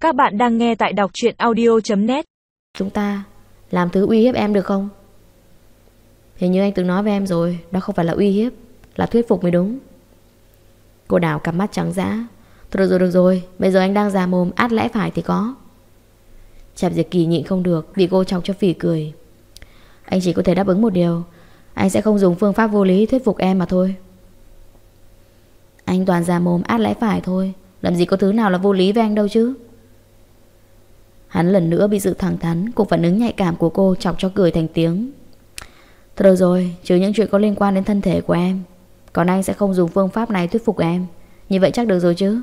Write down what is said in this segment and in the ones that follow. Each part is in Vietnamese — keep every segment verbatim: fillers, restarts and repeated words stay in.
Các bạn đang nghe tại đọc truyện audio chấm net. Chúng ta làm thứ uy hiếp em được không? Hình như anh từng nói với em rồi, đó không phải là uy hiếp, là thuyết phục mới đúng. Cô đảo cặp mắt trắng dã. Thôi được rồi, được rồi, bây giờ anh đang già mồm, át lẽ phải thì có. Trạm Diệp Kỳ nhịn không được vì cô chọc cho phì cười. Anh chỉ có thể đáp ứng một điều, anh sẽ không dùng phương pháp vô lý thuyết phục em mà thôi. Anh toàn già mồm át lẽ phải thôi, làm gì có thứ nào là vô lý với anh đâu chứ. Hắn lần nữa bị sự thẳng thắn cùng phản ứng nhạy cảm của cô chọc cho cười thành tiếng. Thôi được rồi, trừ những chuyện có liên quan đến thân thể của em, còn anh sẽ không dùng phương pháp này thuyết phục em. Như vậy chắc được rồi chứ.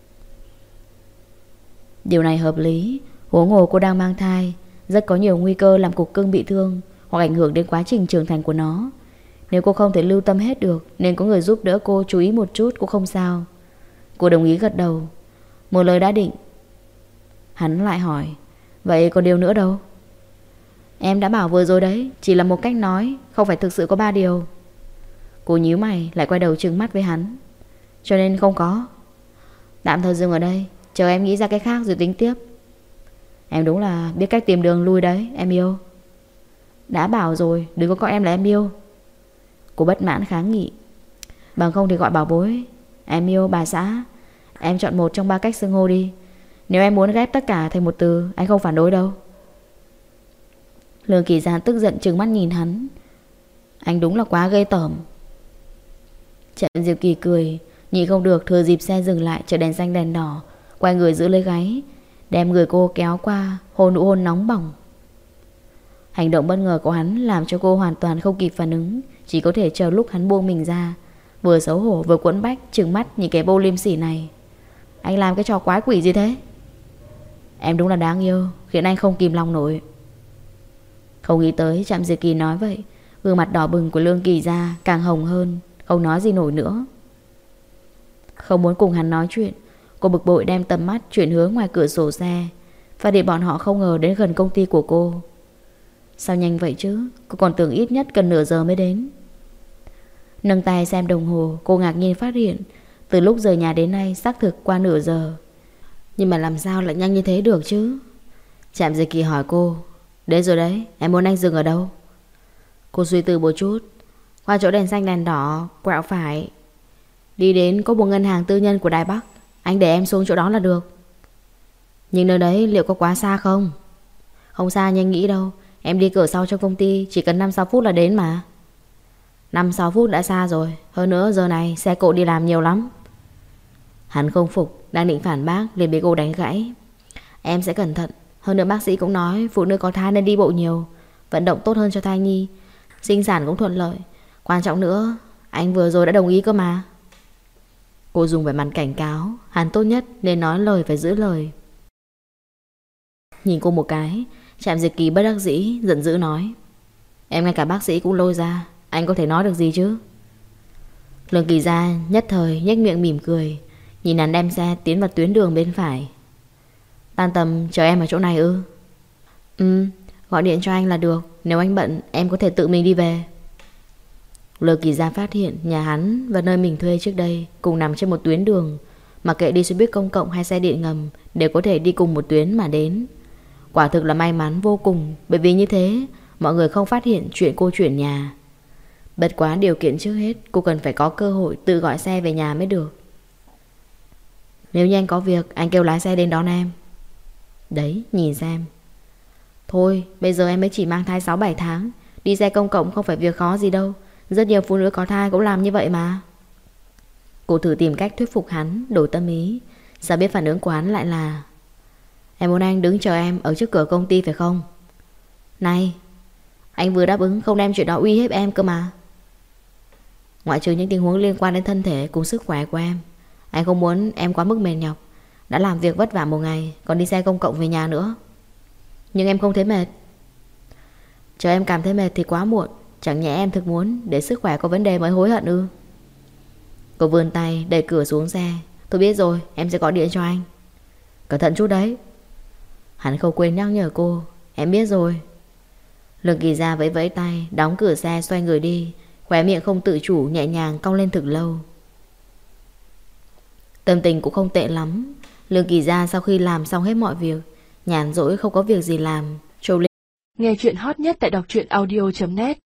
Điều này hợp lý. Huống hồ cô đang mang thai, rất có nhiều nguy cơ làm cục cưng bị thương hoặc ảnh hưởng đến quá trình trưởng thành của nó. Nếu cô không thể lưu tâm hết được, nên có người giúp đỡ cô chú ý một chút cũng không sao. Cô đồng ý gật đầu. Một lời đã định. Hắn lại hỏi, vậy còn điều nữa đâu? Em đã bảo vừa rồi đấy, chỉ là một cách nói, không phải thực sự có ba điều. Cô nhíu mày lại quay đầu trừng mắt với hắn. Cho nên không có. Tạm thời dừng ở đây, chờ em nghĩ ra cái khác rồi tính tiếp. Em đúng là biết cách tìm đường lui đấy, em yêu. Đã bảo rồi, đừng có gọi em là em yêu. Cô bất mãn kháng nghị. Bằng không thì gọi bảo bối, em yêu, bà xã. Em chọn một trong ba cách xưng hô đi. Nếu em muốn ghép tất cả thành một từ, anh không phản đối đâu. Lương Kỳ Giàn tức giận trừng mắt nhìn hắn. Anh đúng là quá ghê tởm. Trạm Diệp Kỳ cười, nhịn không được thừa dịp xe dừng lại chờ đèn xanh đèn đỏ, quay người giữ lấy gáy, đem người cô kéo qua, hôn nụ hôn nóng bỏng. Hành động bất ngờ của hắn làm cho cô hoàn toàn không kịp phản ứng, chỉ có thể chờ lúc hắn buông mình ra, vừa xấu hổ vừa quẫn bách trừng mắt nhìn cái bô liêm sỉ này. Anh làm cái trò quái quỷ gì thế? Em đúng là đáng yêu, khiến anh không kìm lòng nổi. Không nghĩ tới Trạm Diệp Kỳ nói vậy, gương mặt đỏ bừng của Lương Kỳ Gia càng hồng hơn, không nói gì nổi nữa. Không muốn cùng hắn nói chuyện, cô bực bội đem tầm mắt chuyển hướng ngoài cửa sổ xe, phát hiện bọn họ không ngờ đến gần công ty của cô. Sao nhanh vậy chứ? Cô còn tưởng ít nhất cần nửa giờ mới đến. Nâng tay xem đồng hồ, cô ngạc nhiên phát hiện từ lúc rời nhà đến nay xác thực qua nửa giờ. Nhưng mà làm sao lại nhanh như thế được chứ? Trạm Diệp Kỳ hỏi cô, đến rồi đấy, em muốn anh dừng ở đâu? Cô suy tư một chút. Qua chỗ đèn xanh đèn đỏ, quẹo phải, đi đến có một ngân hàng tư nhân của Đài Bắc. Anh để em xuống chỗ đó là được. Nhưng nơi đấy liệu có quá xa không? Không xa như anh nghĩ đâu. Em đi cửa sau trong công ty, chỉ cần năm sáu phút là đến mà. Năm sáu phút đã xa rồi. Hơn nữa giờ này xe cộ đi làm nhiều lắm. Hắn không phục, đang định phản bác liền bị cô đánh gãy. Em sẽ cẩn thận. Hơn nữa bác sĩ cũng nói phụ nữ có thai nên đi bộ nhiều, vận động tốt hơn cho thai nhi, sinh sản cũng thuận lợi. Quan trọng nữa, anh vừa rồi đã đồng ý cơ mà. Cô dùng vẻ mặt cảnh cáo, hắn tốt nhất nên nói lời phải giữ lời. Nhìn cô một cái, Trạm Diệp Kỳ bất đắc dĩ, giận dữ nói, em ngay cả bác sĩ cũng lôi ra, anh có thể nói được gì chứ? Lương Kỳ Gia nhất thời nhếch miệng mỉm cười, nhìn hắn đem xe tiến vào tuyến đường bên phải. Tan tầm chờ em ở chỗ này ư? Ừ, gọi điện cho anh là được. Nếu anh bận em có thể tự mình đi về. Lương Kỳ Gia phát hiện nhà hắn và nơi mình thuê trước đây cùng nằm trên một tuyến đường, mặc kệ đi xe buýt công cộng hay xe điện ngầm đều có thể đi cùng một tuyến mà đến. Quả thực là may mắn vô cùng, bởi vì như thế mọi người không phát hiện chuyện cô chuyển nhà. Bất quá điều kiện trước hết cô cần phải có cơ hội tự gọi xe về nhà mới được. Nếu như anh có việc, anh kêu lái xe đến đón em. Đấy, nhìn xem. Thôi, bây giờ em mới chỉ mang thai sáu bảy tháng, đi xe công cộng không phải việc khó gì đâu. Rất nhiều phụ nữ có thai cũng làm như vậy mà. Cô thử tìm cách thuyết phục hắn, đổi tâm ý. Sao biết phản ứng của hắn lại là, em muốn anh đứng chờ em ở trước cửa công ty phải không? Này, anh vừa đáp ứng không đem chuyện đó uy hiếp em cơ mà. Ngoại trừ những tình huống liên quan đến thân thể cùng sức khỏe của em, anh không muốn em quá mức mệt nhọc. Đã làm việc vất vả một ngày, còn đi xe công cộng về nhà nữa. Nhưng em không thấy mệt. Chờ em cảm thấy mệt thì quá muộn. Chẳng nhẽ em thực muốn để sức khỏe có vấn đề mới hối hận ư? Cô vươn tay đẩy cửa xuống xe. Tôi biết rồi, em sẽ gọi điện cho anh. Cẩn thận chút đấy. Hắn không quên nhắc nhở cô. Em biết rồi. Lương Kỳ Gia vẫy vẫy tay, đóng cửa xe xoay người đi, khóe miệng không tự chủ nhẹ nhàng cong lên thực lâu. Tâm tình cũng không tệ lắm. Lương Kỳ Gia sau khi làm xong hết mọi việc, nhàn rỗi không có việc gì làm, Châu Linh Nghe chuyện hot nhất tại đọc truyện audio chấm net.